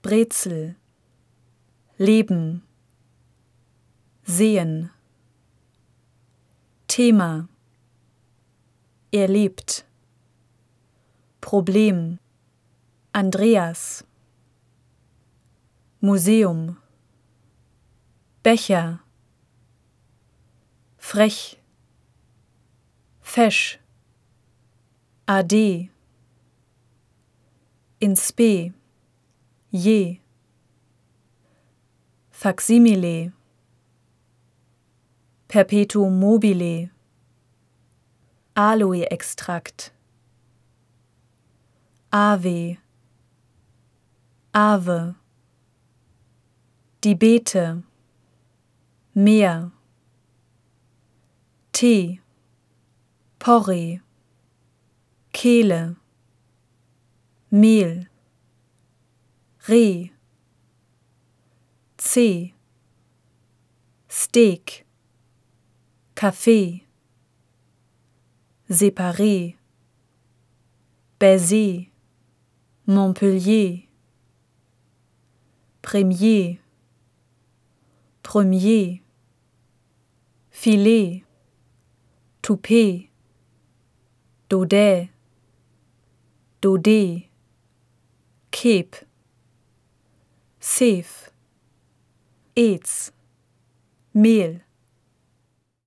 Brezel, Leben, Sehen, Thema, er lebt, Problem, Andreas, Museum, Becher, frech, fesch, ade, in spe, je, Faksimile, Perpetuum mobile, Aloe-Extrakt, Ave, Ave, die Beete, Meer, Tee, Porree, Kehle, Mehl, Reh, Zeh, Steak, Kaffee, Séparé, Baiser, Montpellier, Premier, Premier, Filet, Toupet, Daudet, Daudet, Cape, Safe, Aids, Mehl,